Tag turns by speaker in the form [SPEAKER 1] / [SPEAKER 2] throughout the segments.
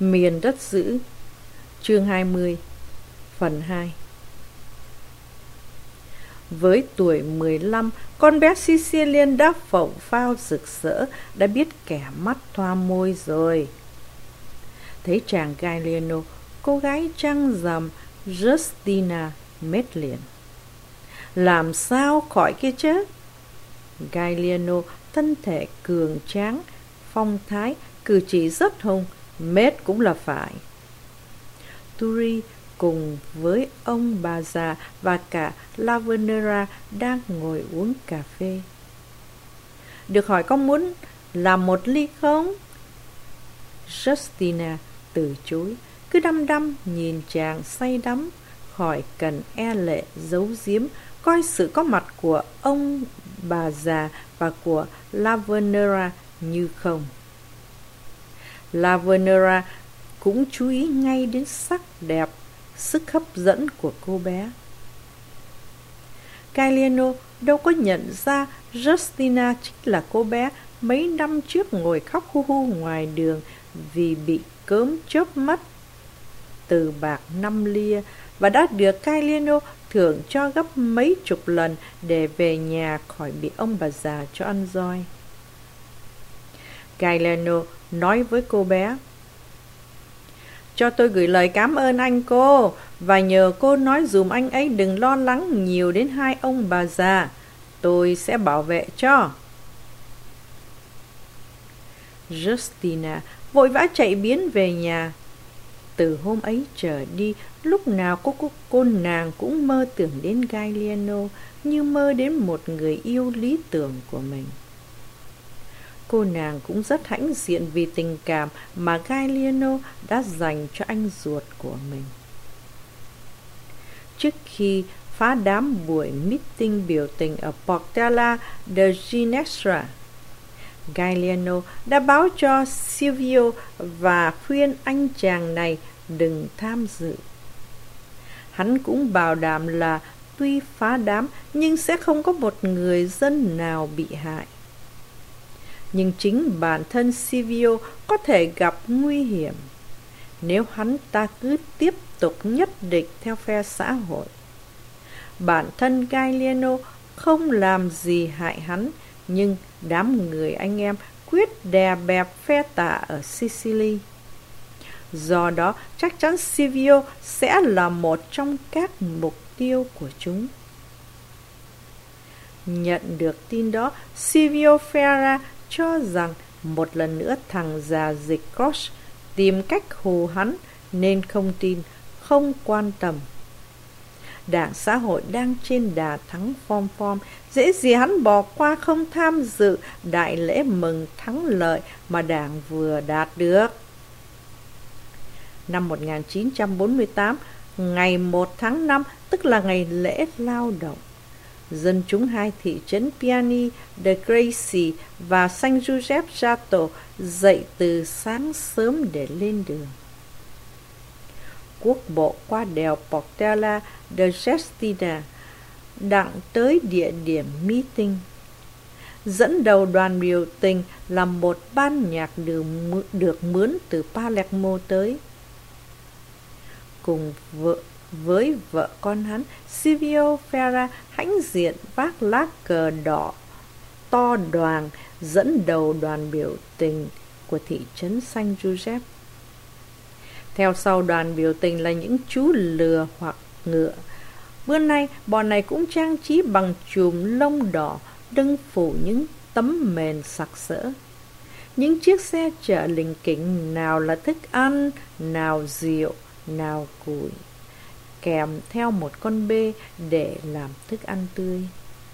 [SPEAKER 1] Miền đất dữ, chương 20, phần 2. Với tuổi 15, con bé Sicilian đã phẩu phao rực rỡ, đã biết kẻ mắt thoa môi rồi. Thấy chàng Galliano, cô gái trăng rằm Justina mết liền. Làm sao khỏi kia chứ? Galliano thân thể cường tráng, phong thái, cử chỉ rất hung, mết cũng là phải. Turi cùng với ông bà già và cả Lavenera đang ngồi uống cà phê. Được hỏi có muốn làm một ly không? Justina từ chối, cứ đăm đăm nhìn chàng say đắm, khỏi cần e lệ giấu giếm, coi sự có mặt của ông bà già và của Lavenera như không. Lavenera cũng chú ý ngay đến sắc đẹp, sức hấp dẫn của cô bé. Galliano đâu có nhận ra Justina chính là cô bé mấy năm trước ngồi khóc hu hu ngoài đường vì bị cớm chớp mắt từ bạc 5 lia và đã được Galliano thưởng cho gấp mấy chục lần để về nhà khỏi bị ông bà già cho ăn roi. Galliano nói với cô bé: "Cho tôi gửi lời cảm ơn anh cô, và nhờ cô nói dùm anh ấy đừng lo lắng nhiều đến hai ông bà già. Tôi sẽ bảo vệ cho." Justina vội vã chạy biến về nhà. Từ hôm ấy trở đi, lúc nào cô nàng cũng mơ tưởng đến Galliano như mơ đến một người yêu lý tưởng của mình. Cô nàng cũng rất hãnh diện vì tình cảm mà Galliano đã dành cho anh ruột của mình. Trước khi phá đám buổi meeting biểu tình ở Portella de Ginestra, Galliano đã báo cho Silvio và khuyên anh chàng này đừng tham dự. Hắn cũng bảo đảm là tuy phá đám nhưng sẽ không có một người dân nào bị hại. Nhưng chính bản thân Silvio có thể gặp nguy hiểm nếu hắn ta cứ tiếp tục nhất định theo phe xã hội. Bản thân Galliano không làm gì hại hắn, nhưng đám người anh em quyết đè bẹp phe tả ở Sicily. Do đó, chắc chắn Silvio sẽ là một trong các mục tiêu của chúng. Nhận được tin đó, Silvio Ferra cho rằng một lần nữa thằng già dịch Koch tìm cách hù hắn nên không tin, không quan tâm. Đảng Xã hội đang trên đà thắng phom phom, dễ gì hắn bỏ qua không tham dự đại lễ mừng thắng lợi mà đảng vừa đạt được. Năm 1948, ngày 1 tháng 5, tức là ngày lễ lao động, dân chúng hai thị trấn Piani de Greci và San Giuseppe Jato dậy từ sáng sớm để lên đường. Quốc bộ qua đèo Portella de Gestina đặng tới địa điểm meeting. Dẫn đầu đoàn biểu tình là một ban nhạc được mướn từ Palermo tới. Cùng với vợ con hắn, Silvio Ferra hãnh diện vác lá cờ đỏ to đoàng dẫn đầu đoàn biểu tình của thị trấn San Giuseppe. Theo sau đoàn biểu tình là những chú lừa hoặc ngựa. Bữa nay, bọn này cũng trang trí bằng chùm lông đỏ, lưng phủ những tấm mền sặc sỡ. Những chiếc xe chở lình kỉnh, nào là thức ăn, nào rượu, nào củi, kèm theo một con bê để làm thức ăn tươi.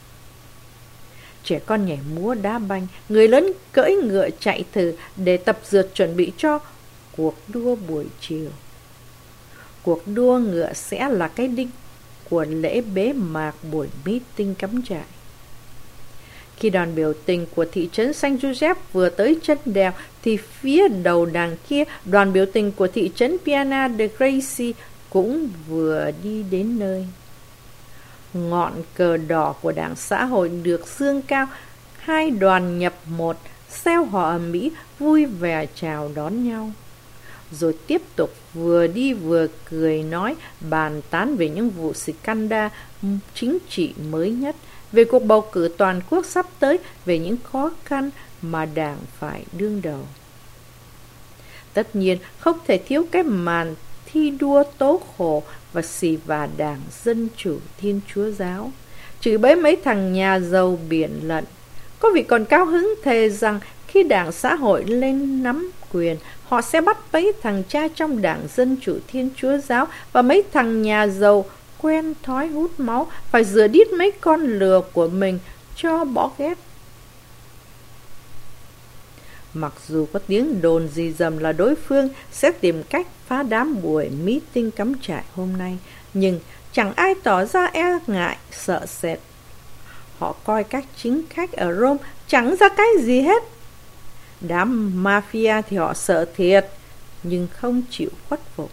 [SPEAKER 1] Trẻ con nhảy múa đá banh, người lớn cưỡi ngựa chạy thử để tập dượt chuẩn bị cho cuộc đua buổi chiều. Cuộc đua ngựa sẽ là cái đích của lễ bế mạc buổi meeting cắm trại. Khi đoàn biểu tình của thị trấn San Giuseppe vừa tới chân đèo, thì phía đầu đằng kia, đoàn biểu tình của thị trấn Piana de Greci cũng vừa đi đến nơi. Ngọn cờ đỏ của Đảng Xã hội được dương cao, hai đoàn nhập một, reo hò ầm ĩ, vui vẻ chào đón nhau. rồi tiếp tục vừa đi vừa cười nói, bàn tán về những vụ scandal chính trị mới nhất, về cuộc bầu cử toàn quốc sắp tới, về những khó khăn mà đảng phải đương đầu. Tất nhiên, không thể thiếu cái màn thi đua tố khổ và xì vả đảng Dân Chủ Thiên Chúa Giáo, chửi bới mấy thằng nhà giàu biển lận. Có vị còn cao hứng thề rằng khi đảng xã hội lên nắm quyền, họ sẽ bắt mấy thằng cha trong đảng Dân Chủ Thiên Chúa Giáo và mấy thằng nhà giàu quen thói hút máu phải rửa đít mấy con lừa của mình cho bỏ ghét. Mặc dù có tiếng đồn rì rầm là đối phương sẽ tìm cách phá đám buổi meeting cắm trại hôm nay, nhưng chẳng ai tỏ ra e ngại, sợ sệt. Họ coi các chính khách ở Rome chẳng ra cái gì hết. Đám mafia thì họ sợ thiệt, nhưng không chịu khuất phục.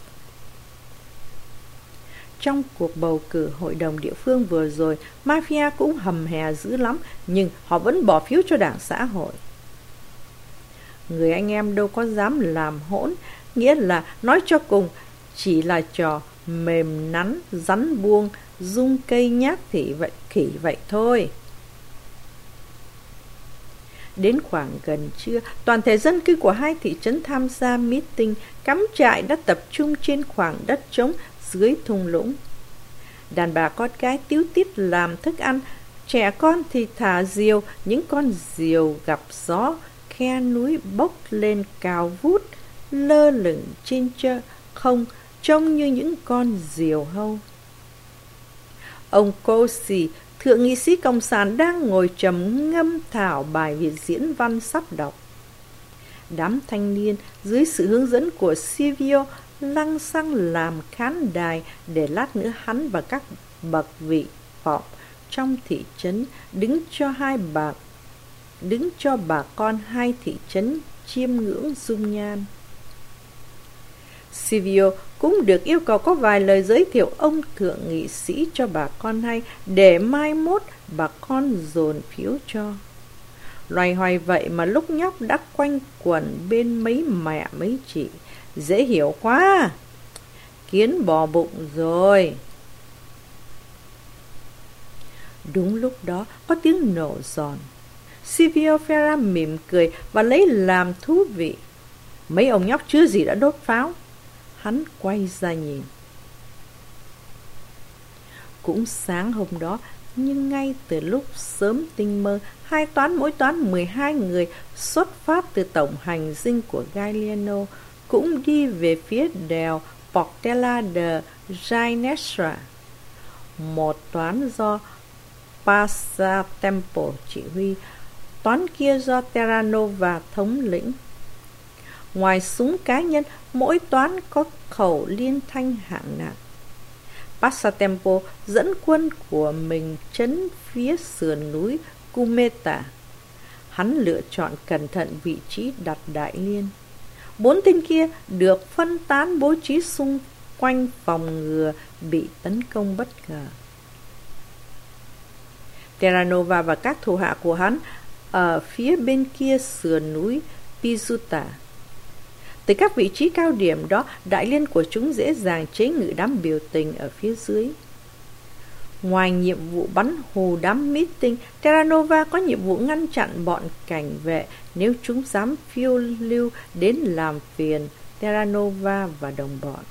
[SPEAKER 1] Trong cuộc bầu cử hội đồng địa phương vừa rồi, mafia cũng hầm hè dữ lắm, nhưng họ vẫn bỏ phiếu cho đảng xã hội. Người anh em đâu có dám làm hỗn, nghĩa là nói cho cùng chỉ là trò mềm nắn, rắn buông, dung cây nhát khỉ vậy thôi. Đến khoảng gần trưa, toàn thể dân cư của hai thị trấn tham gia meeting cắm trại đã tập trung trên khoảng đất trống dưới thung lũng. Đàn bà con gái tíu tít làm thức ăn, trẻ con thì thả diều, những con diều gặp gió khe núi bốc lên cao vút, lơ lửng trên không, trông như những con diều hâu. Ông Cossey, thượng nghị sĩ cộng sản, đang ngồi trầm ngâm thảo bài viết diễn văn sắp đọc. Đám thanh niên dưới sự hướng dẫn của Silvio lăng xăng làm khán đài để lát nữa hắn và các bậc vị phọm trong thị trấn đứng cho bà con hai thị trấn chiêm ngưỡng dung nhan. Silvio cũng được yêu cầu có vài lời giới thiệu ông thượng nghị sĩ cho bà con hay, để mai mốt bà con dồn phiếu cho. Loay hoay vậy mà lúc nhóc đã quanh quẩn bên mấy mẹ mấy chị. Dễ hiểu quá, kiến bò bụng rồi. Đúng lúc đó có tiếng nổ giòn. Silvio Ferra mỉm cười và lấy làm thú vị. Mấy ông nhóc chưa gì đã đốt pháo. Hắn quay ra nhìn. Cũng sáng hôm đó, nhưng ngay từ lúc sớm tinh mơ, hai toán mỗi toán 12 người xuất phát từ tổng hành dinh của Galliano cũng đi về phía đèo Portella de Ginestra. Một toán do Passatempo chỉ huy, toán kia do Terranova thống lĩnh. Ngoài súng cá nhân, mỗi toán có khẩu liên thanh hạng nặng. Passatempo dẫn quân của mình trấn phía sườn núi Cumeta. Hắn lựa chọn cẩn thận vị trí đặt đại liên. 4 tên kia được phân tán bố trí xung quanh phòng ngừa bị tấn công bất ngờ. Terranova và các thủ hạ của hắn ở phía bên kia sườn núi Pizzuta. Từ các vị trí cao điểm đó, đại liên của chúng dễ dàng chế ngự đám biểu tình ở phía dưới. Ngoài nhiệm vụ bắn hù đám meeting, Terranova có nhiệm vụ ngăn chặn bọn cảnh vệ nếu chúng dám phiêu lưu đến làm phiền Terranova và đồng bọn.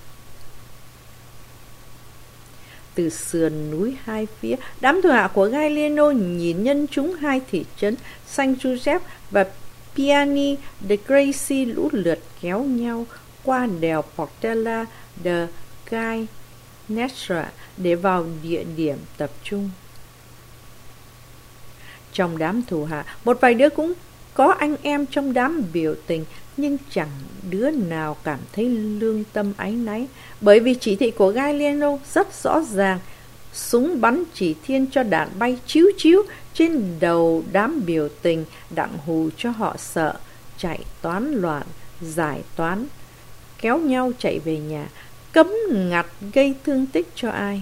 [SPEAKER 1] Từ sườn núi hai phía, đám thủ hạ của Galliano nhìn nhân chúng hai thị trấn San Giuseppe và Piani de Greci lũ lượt kéo nhau qua đèo Portella de Ginestra để vào địa điểm tập trung. Trong đám thủ hạ, một vài đứa cũng có anh em trong đám biểu tình, nhưng chẳng đứa nào cảm thấy lương tâm áy náy, bởi vì chỉ thị của Galliano rất rõ ràng. Súng bắn chỉ thiên cho đạn bay chíu chíu trên đầu đám biểu tình, đặng hù cho họ sợ, chạy toán loạn, giải toán, kéo nhau chạy về nhà, cấm ngặt gây thương tích cho ai.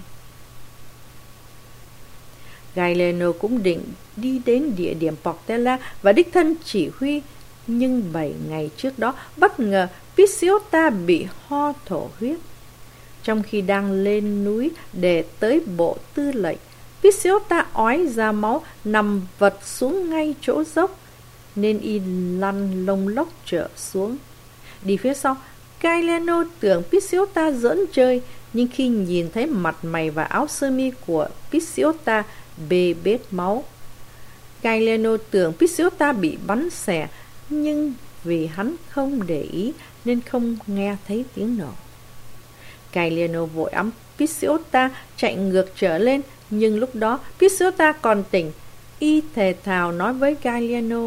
[SPEAKER 1] Galliano cũng định đi đến địa điểm Portella và đích thân chỉ huy Nhưng 7 ngày trước đó, bất ngờ Pisiota bị ho thổ huyết. Trong khi đang lên núi để tới bộ tư lệnh, Pisiota ói ra máu, nằm vật xuống ngay chỗ dốc, nên y lăn lông lốc trở xuống. Đi phía sau, Gaeliano tưởng Pisiota giỡn chơi, nhưng khi nhìn thấy mặt mày và áo sơ mi của Pisiota bê bết máu, Gaeliano tưởng Pisiota bị bắn xẻ, nhưng vì hắn không để ý nên không nghe thấy tiếng nổ. Gaeliano vội ẵm Pisiota chạy ngược trở lên, nhưng lúc đó Pisiota còn tỉnh. Y thề thào nói với Gaeliano: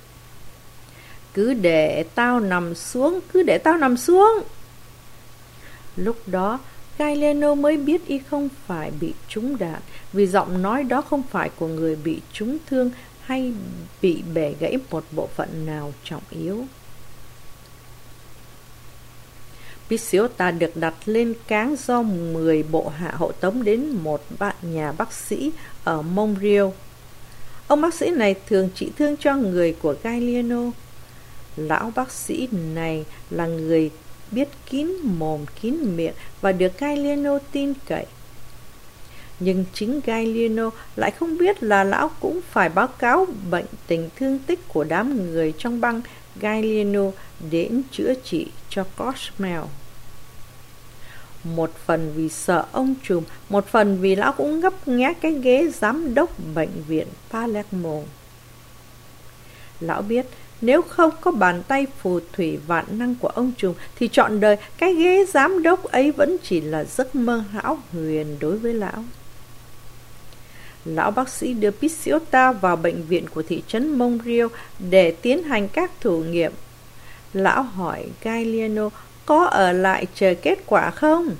[SPEAKER 1] Cứ để tao nằm xuống, cứ để tao nằm xuống. Lúc đó Gaeliano mới biết y không phải bị trúng đạn, vì giọng nói đó không phải của người bị trúng thương hay bị bẻ gãy một bộ phận nào trọng yếu. Pisiota được đặt lên cáng do 10 bộ hạ hộ tống đến một nhà bác sĩ ở Montreal. Ông bác sĩ này thường trị thương cho người của Gaeliano. Lão bác sĩ này là người biết kín mồm kín miệng và được Gaeliano tin cậy. Nhưng chính Gaeliano lại không biết là lão cũng phải báo cáo bệnh tình thương tích của đám người trong băng Gaeliano đến chữa trị cho Cosmel. Một phần vì sợ ông trùm, một phần vì lão cũng ngấp nghé cái ghế giám đốc bệnh viện Palermo. Lão biết nếu không có bàn tay phù thủy vạn năng của ông trùm thì trọn đời cái ghế giám đốc ấy vẫn chỉ là giấc mơ hão huyền đối với lão. Lão bác sĩ đưa Pisiota vào bệnh viện của thị trấn Montreal để tiến hành các thử nghiệm. Lão hỏi Gaeliano có ở lại chờ kết quả không?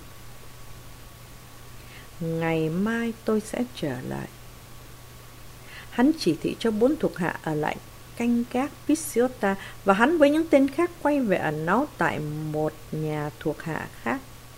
[SPEAKER 1] Ngày mai tôi sẽ trở lại. Hắn chỉ thị cho 4 thuộc hạ ở lại canh gác Pisiota, và hắn với những tên khác quay về ẩn náu tại một nhà thuộc hạ khác.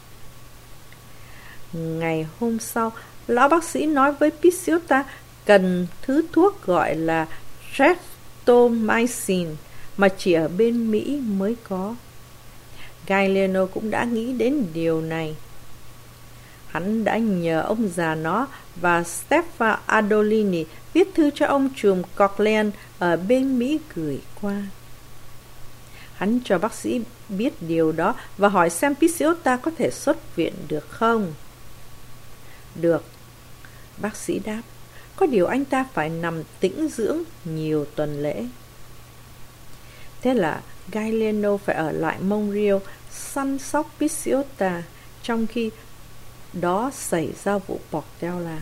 [SPEAKER 1] Ngày hôm sau, lão bác sĩ nói với Pisiota cần thứ thuốc gọi là streptomycin mà chỉ ở bên Mỹ mới có. Gaeliano cũng đã nghĩ đến điều này. Hắn đã nhờ ông già nó và Stefano Adolini viết thư cho ông trùm Cochlean ở bên Mỹ gửi qua. Hắn cho bác sĩ biết điều đó và hỏi xem Pisiota có thể xuất viện được không. Được, bác sĩ đáp. Có điều anh ta phải nằm tĩnh dưỡng nhiều tuần lễ. Thế là Gaeliano phải ở lại Montreal săn sóc Pisiota, trong khi đó xảy ra vụ Portela.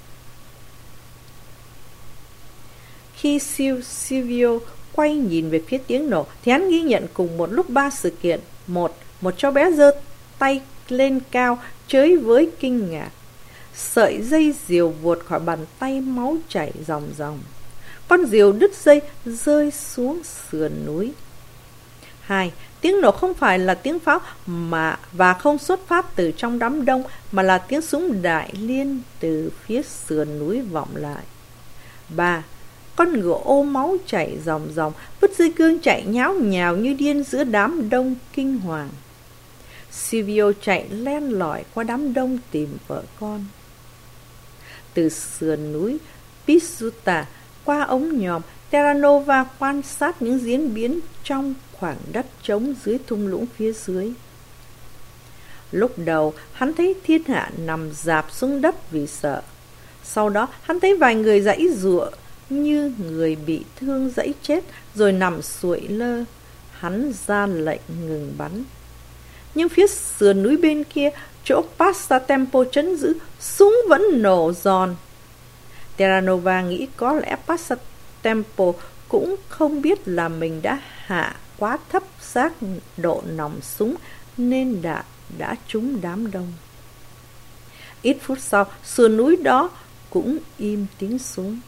[SPEAKER 1] Khi Silvio quay nhìn về phía tiếng nổ thì hắn ghi nhận cùng một lúc 3 sự kiện. Một cháu bé giơ tay lên cao chới với kinh ngạc. Sợi dây diều vuột khỏi bàn tay, máu chảy ròng ròng. Con diều đứt dây rơi xuống sườn núi. 2. Tiếng nổ không phải là tiếng pháo và không xuất phát từ trong đám đông, mà là tiếng súng đại liên từ phía sườn núi vọng lại. 3. Con ngựa ô máu chảy ròng ròng, vứt dây cương chạy nháo nhào như điên giữa đám đông kinh hoàng. Silvio chạy len lỏi qua đám đông tìm vợ con. Từ sườn núi Pisuta qua ống nhòm, Terranova quan sát những diễn biến trong khoảng đất trống dưới thung lũng phía dưới. Lúc đầu hắn thấy thiên hạ nằm rạp xuống đất vì sợ. Sau đó hắn thấy vài người giãy giụa như người bị thương giãy chết rồi nằm xuội lơ. Hắn ra lệnh ngừng bắn. Nhưng phía sườn núi bên kia, chỗ Passatempo trấn giữ, súng vẫn nổ giòn. Terranova nghĩ có lẽ Passatempo cũng không biết là mình đã hạ quá thấp xác độ nòng súng nên đạn đã trúng đám đông. Ít phút sau, sườn núi đó cũng im tiếng súng.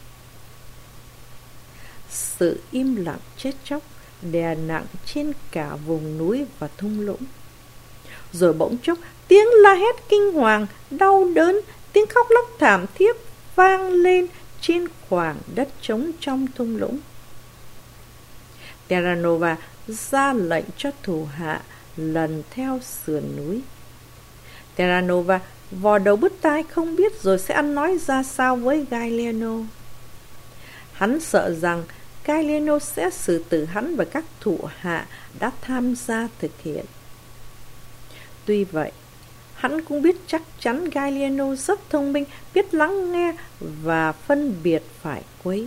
[SPEAKER 1] Sự im lặng chết chóc đè nặng trên cả vùng núi và thung lũng. Rồi bỗng chốc, tiếng la hét kinh hoàng, đau đớn, tiếng khóc lóc thảm thiết vang lên trên khoảng đất trống trong thung lũng. Terranova ra lệnh cho thủ hạ lần theo sườn núi. Terranova vò đầu bứt tai không biết rồi sẽ ăn nói ra sao với Gallieno. Hắn sợ rằng Gallieno sẽ xử tử hắn và các thủ hạ đã tham gia thực hiện. Tuy vậy, hắn cũng biết chắc chắn Gallieno rất thông minh, biết lắng nghe và phân biệt phải quấy.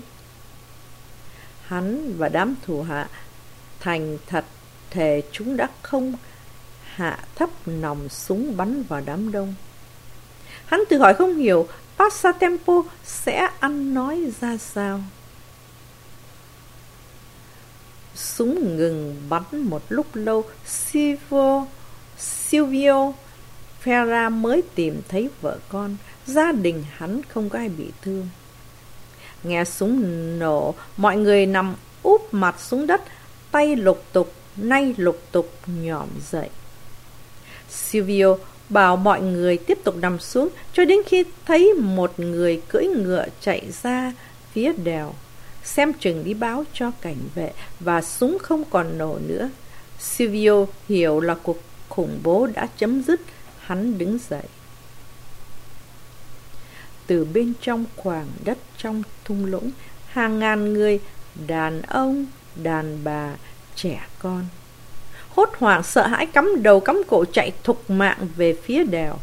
[SPEAKER 1] Hắn và đám thủ hạ thành thật thề chúng đã không hạ thấp nòng súng bắn vào đám đông. Hắn tự hỏi không hiểu Passatempo sẽ ăn nói ra sao. Súng ngừng bắn một lúc lâu, Silvio Ferra mới tìm thấy vợ con. Gia đình hắn không có ai bị thương. Nghe súng nổ, mọi người nằm úp mặt xuống đất, tay lục tục nhỏm dậy. Silvio bảo mọi người tiếp tục nằm xuống cho đến khi thấy một người cưỡi ngựa chạy ra phía đèo, xem chừng đi báo cho cảnh vệ, và súng không còn nổ nữa. Silvio hiểu là cuộc khủng bố đã chấm dứt. Hắn đứng dậy. Từ bên trong khoảng đất trong thung lũng, hàng ngàn người, đàn ông, đàn bà, trẻ con, hốt hoảng sợ hãi cắm đầu cắm cổ chạy thục mạng về phía đèo.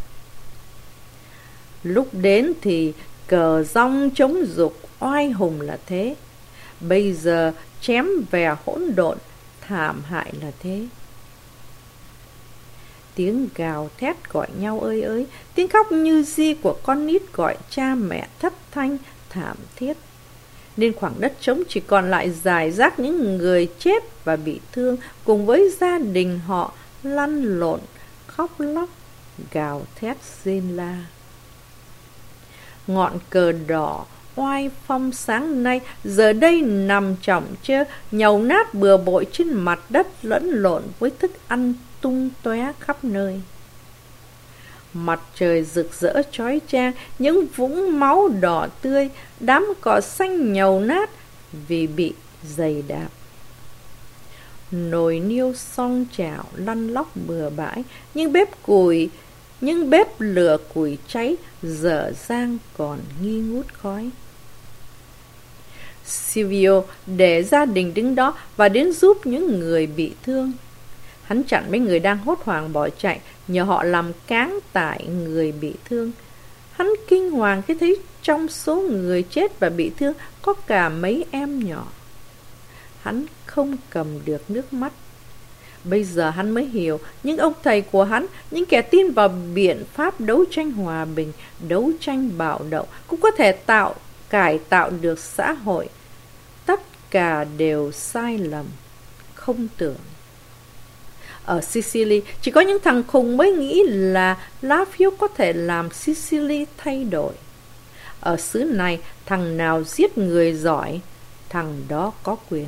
[SPEAKER 1] Lúc đến thì cờ rong chống dục oai hùng là thế, bây giờ chém bè hỗn độn thảm hại là thế. Tiếng gào thét gọi nhau ơi ới, tiếng khóc như di của con nít gọi cha mẹ thất thanh thảm thiết. Nên khoảng đất trống chỉ còn lại rải rác những người chết và bị thương, cùng với gia đình họ lăn lộn, khóc lóc, gào thét rên la. Ngọn cờ đỏ oai phong sáng nay giờ đây nằm chỏng chơ, nhàu nát bừa bội trên mặt đất, lẫn lộn với thức ăn tung tóe khắp nơi. Mặt trời rực rỡ chói chang, những vũng máu đỏ tươi, đám cỏ xanh nhàu nát vì bị giày đạp. Nồi niêu song chảo lăn lóc bừa bãi, những bếp lửa củi cháy dở dang còn nghi ngút khói. Silvio để gia đình đứng đó và đến giúp những người bị thương. Hắn chặn mấy người đang hốt hoảng bỏ chạy, nhờ họ làm cáng tải người bị thương. Hắn kinh hoàng khi thấy trong số người chết và bị thương có cả mấy em nhỏ. Hắn không cầm được nước mắt. Bây giờ hắn mới hiểu những ông thầy của hắn, những kẻ tin vào biện pháp đấu tranh hòa bình, đấu tranh bạo động cũng có thể cải tạo được xã hội. Tất cả đều sai lầm, không tưởng. Ở Sicily, chỉ có những thằng khùng mới nghĩ là lá phiếu có thể làm Sicily thay đổi. Ở xứ này, thằng nào giết người giỏi, thằng đó có quyền.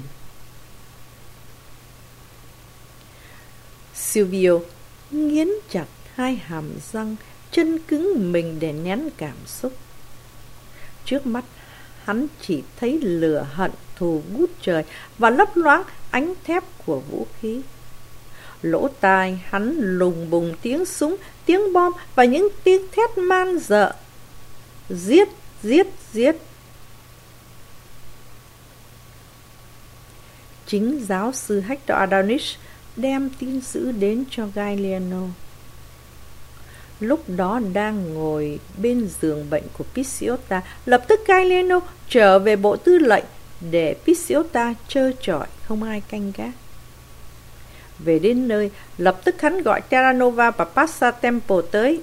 [SPEAKER 1] Silvio nghiến chặt hai hàm răng, chân cứng mình để nén cảm xúc. Trước mắt, hắn chỉ thấy lửa hận thù ngút trời và lấp loáng ánh thép của vũ khí. Lỗ tai hắn lùng bùng tiếng súng, tiếng bom và những tiếng thét man rợ. Giết, giết, giết. Chính giáo sư Hector Adonis đem tin dữ đến cho Gallieno. Lúc đó đang ngồi bên giường bệnh của Picciota, lập tức Gallieno trở về bộ tư lệnh để Picciota trơ trọi không ai canh gác. Về đến nơi, lập tức hắn gọi Terranova và Passatempo tới.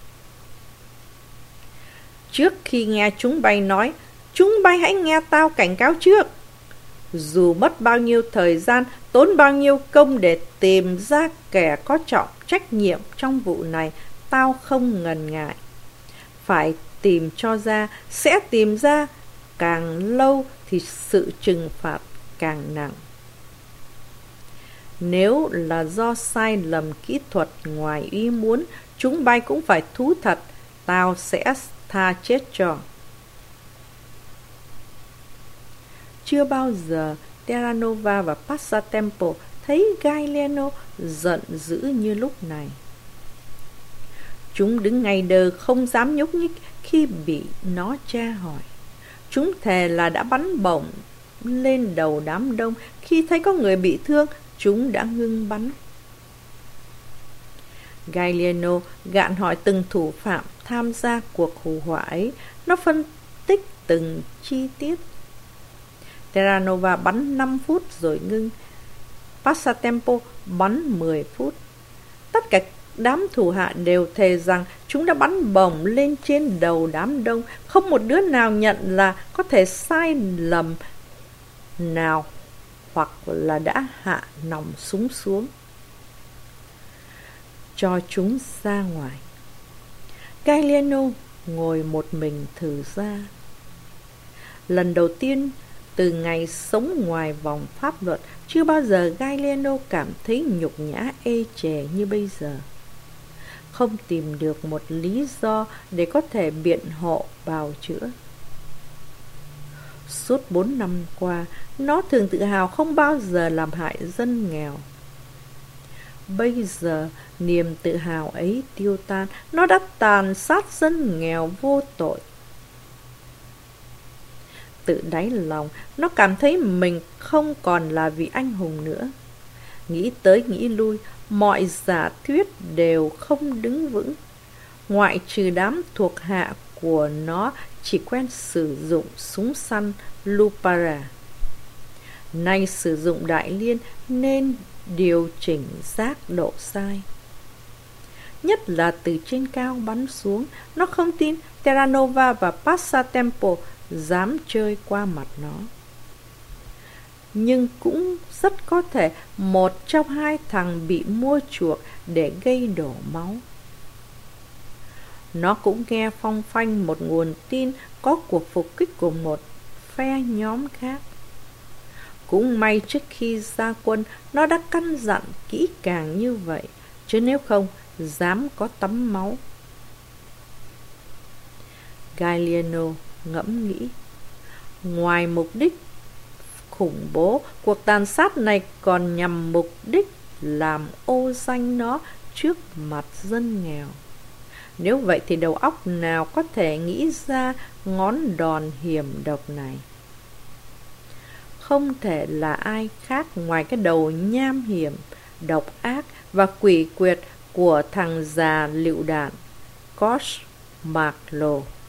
[SPEAKER 1] Trước khi nghe chúng bay nói, chúng bay hãy nghe tao cảnh cáo trước. Dù mất bao nhiêu thời gian, tốn bao nhiêu công để tìm ra kẻ có trọng trách nhiệm trong vụ này, tao không ngần ngại. Phải tìm cho ra, sẽ tìm ra. Càng lâu thì sự trừng phạt càng nặng. Nếu là do sai lầm kỹ thuật ngoài ý muốn, chúng bay cũng phải thú thật, tao sẽ tha chết cho. Chưa bao giờ Terranova và Passatempo thấy Gallieno giận dữ như lúc này. Chúng đứng ngay đơ không dám nhúc nhích khi bị nó tra hỏi. Chúng thề là đã bắn bổng lên đầu đám đông. Khi thấy có người bị thương, chúng đã ngưng bắn. Gallieno gạn hỏi từng thủ phạm tham gia cuộc hù họa ấy. Nó phân tích từng chi tiết. Terranova bắn 5 phút rồi ngưng. Passatempo bắn 10 phút. Tất cả đám thủ hạ đều thề rằng chúng đã bắn bổng lên trên đầu đám đông. Không một đứa nào nhận là có thể sai lầm nào hoặc là đã hạ nòng súng xuống. Cho chúng ra ngoài. Gallieno ngồi một mình thử ra. Lần đầu tiên từ ngày sống ngoài vòng pháp luật, chưa bao giờ Gallieno cảm thấy nhục nhã ê chề như bây giờ. Không tìm được một lý do để có thể biện hộ bào chữa. Suốt 4 năm qua, nó thường tự hào không bao giờ làm hại dân nghèo. Bây giờ, niềm tự hào ấy tiêu tan, nó đã tàn sát dân nghèo vô tội. Tự đáy lòng, nó cảm thấy mình không còn là vị anh hùng nữa. Nghĩ tới nghĩ lui, mọi giả thuyết đều không đứng vững. Ngoại trừ đám thuộc hạ của nó chỉ quen sử dụng súng săn Lupara. Nay sử dụng đại liên nên điều chỉnh giác độ sai. Nhất là từ trên cao bắn xuống. Nó không tin Terranova và Passatempo dám chơi qua mặt nó. Nhưng cũng rất có thể một trong hai thằng bị mua chuộc để gây đổ máu. Nó cũng nghe phong phanh một nguồn tin có cuộc phục kích của một phe nhóm khác. Cũng may trước khi ra quân, nó đã căn dặn kỹ càng như vậy, chứ nếu không, dám có tắm máu. Gallieno ngẫm nghĩ. Ngoài mục đích khủng bố, cuộc tàn sát này còn nhằm mục đích làm ô danh nó trước mặt dân nghèo. Nếu vậy thì đầu óc nào có thể nghĩ ra ngón đòn hiểm độc này? Không thể là ai khác ngoài cái đầu nham hiểm, độc ác và quỷ quyệt của thằng già lựu đạn Koch Marlowe.